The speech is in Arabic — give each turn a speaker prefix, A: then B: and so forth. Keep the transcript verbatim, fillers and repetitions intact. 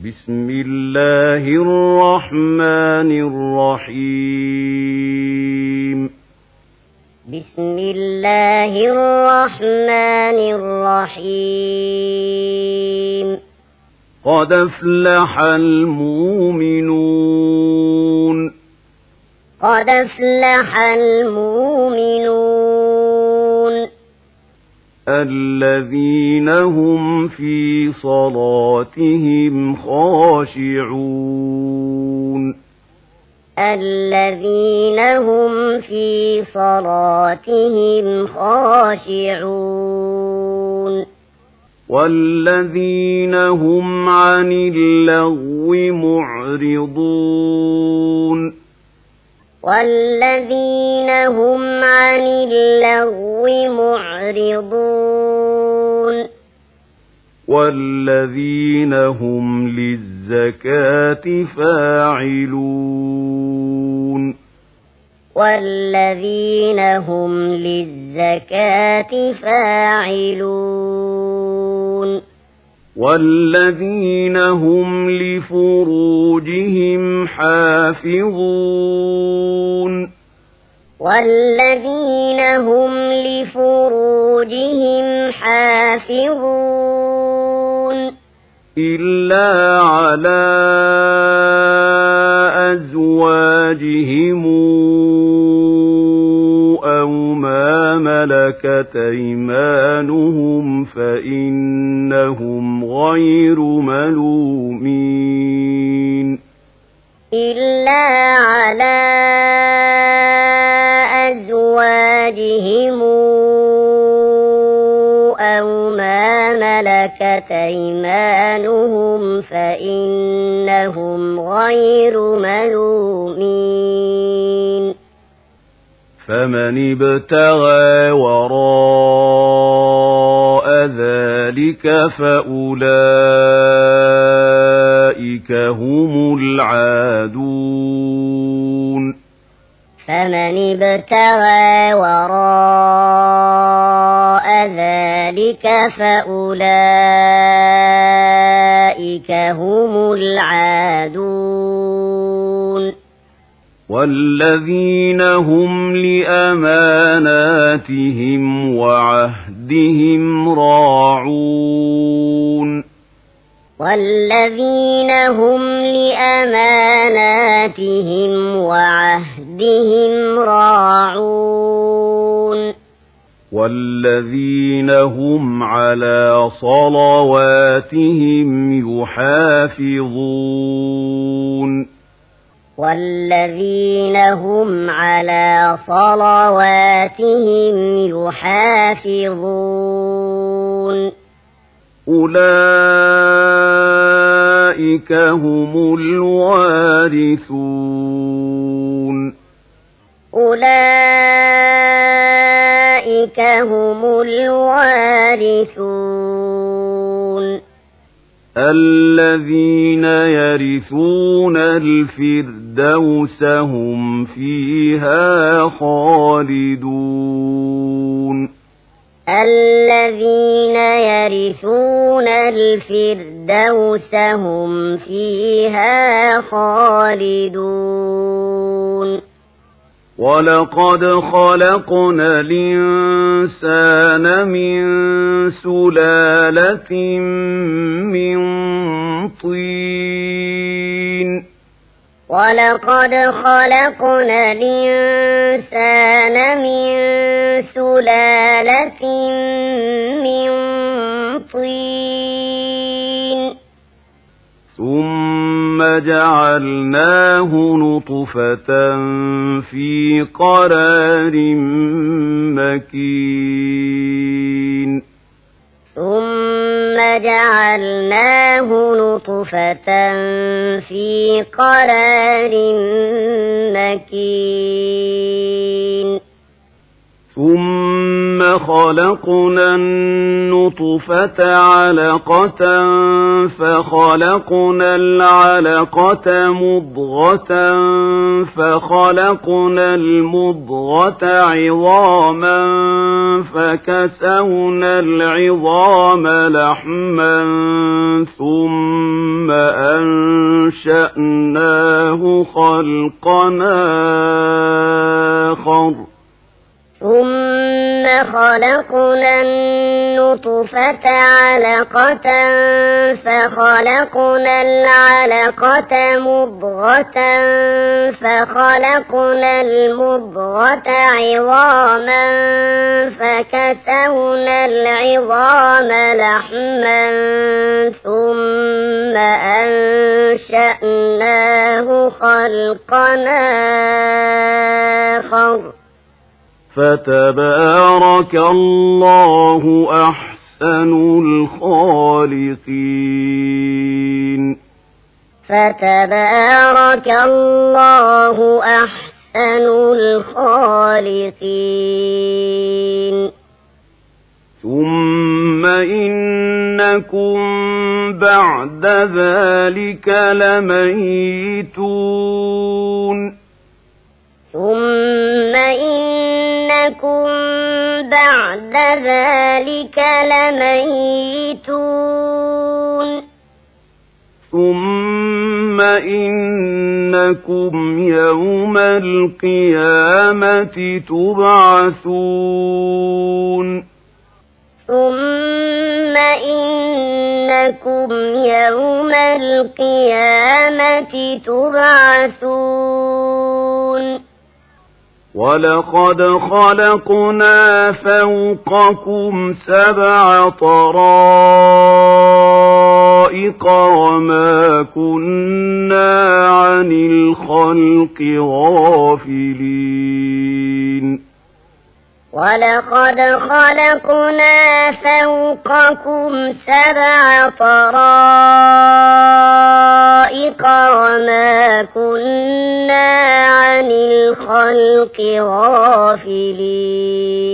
A: بسم الله الرحمن الرحيم
B: بسم الله الرحمن الرحيم
A: قد أفلح المؤمنون
B: قد أفلح المؤمنون
A: الذين هم في صلاتهم خاشعون
B: الذين هم في صلاتهم خاشعون
A: والذين هم عن اللغو معرضون
B: والذين هم عن اللغو معرضون
A: والذين هم للزكاة فاعلون
B: والذين هم للزكاة فاعلون
A: والذين هم لفروجهم حافظون
B: والذين هم لفروجهم حافظون
A: إلا على أزواجهم أو ما ملكت أيمانهم فإنهم غير ملومين
B: إلا على أزواجهم أو ما ملكت أيمانهم فإنهم غير ملومين
A: فمن ابتغى وراء ذلك فأولئك هم العادون
B: فمن ابتغى وراء ذلك فأولئك هم العادون
A: والذين هم لأماناتهم وعهدهم راعون
B: والذين هم لأماناتهم وعهدهم راعون
A: والذين هم على صلواتهم يحافظون
B: والذين هم على صلواتهم يحافظون
A: أولئك هم الوارثون
B: أولئك هم الوارثون
A: الذين يرثون الفردوس هم فيها خالدون
B: الذين يرثون الفردوس هم فيها خالدون
A: ولقد خلقنا الإنسان من سلالة من طين
B: ولقد خلقنا الإنسان من سلالة من طين
A: ثم جعلناه نطفة في قرار مكين
B: ثم جعلناه نطفة في قرار مكين
A: ثم ثم خلقنا النطفة علقة فخلقنا العلقة مضغة فخلقنا المضغة عظاما فكسونا العظام لحما ثم أنشأناه خلقنا آخر
B: ثم خلقنا النطفة علقة فخلقنا العلقة مضغة فخلقنا المضغة عظاما فكسونا العظام لحما ثم أنشأناه خلقنا آخر
A: فتبارك الله أحسن الخالقين
B: فتبارك الله أحسن الخالقين
A: ثم إنكم بعد ذلك لميتون
B: ثم إنكم بعد ذلك لميتون
A: ثم إنكم يوم القيامة تبعثون
B: ثم إنكم يوم القيامة تبعثون
A: ولقد خلقنا فوقكم سبع طرائق وما كنا عن الخلق غافلين
B: ولقد خلقنا فوقكم سبع طرائق وما كنا عن الخلق غافلين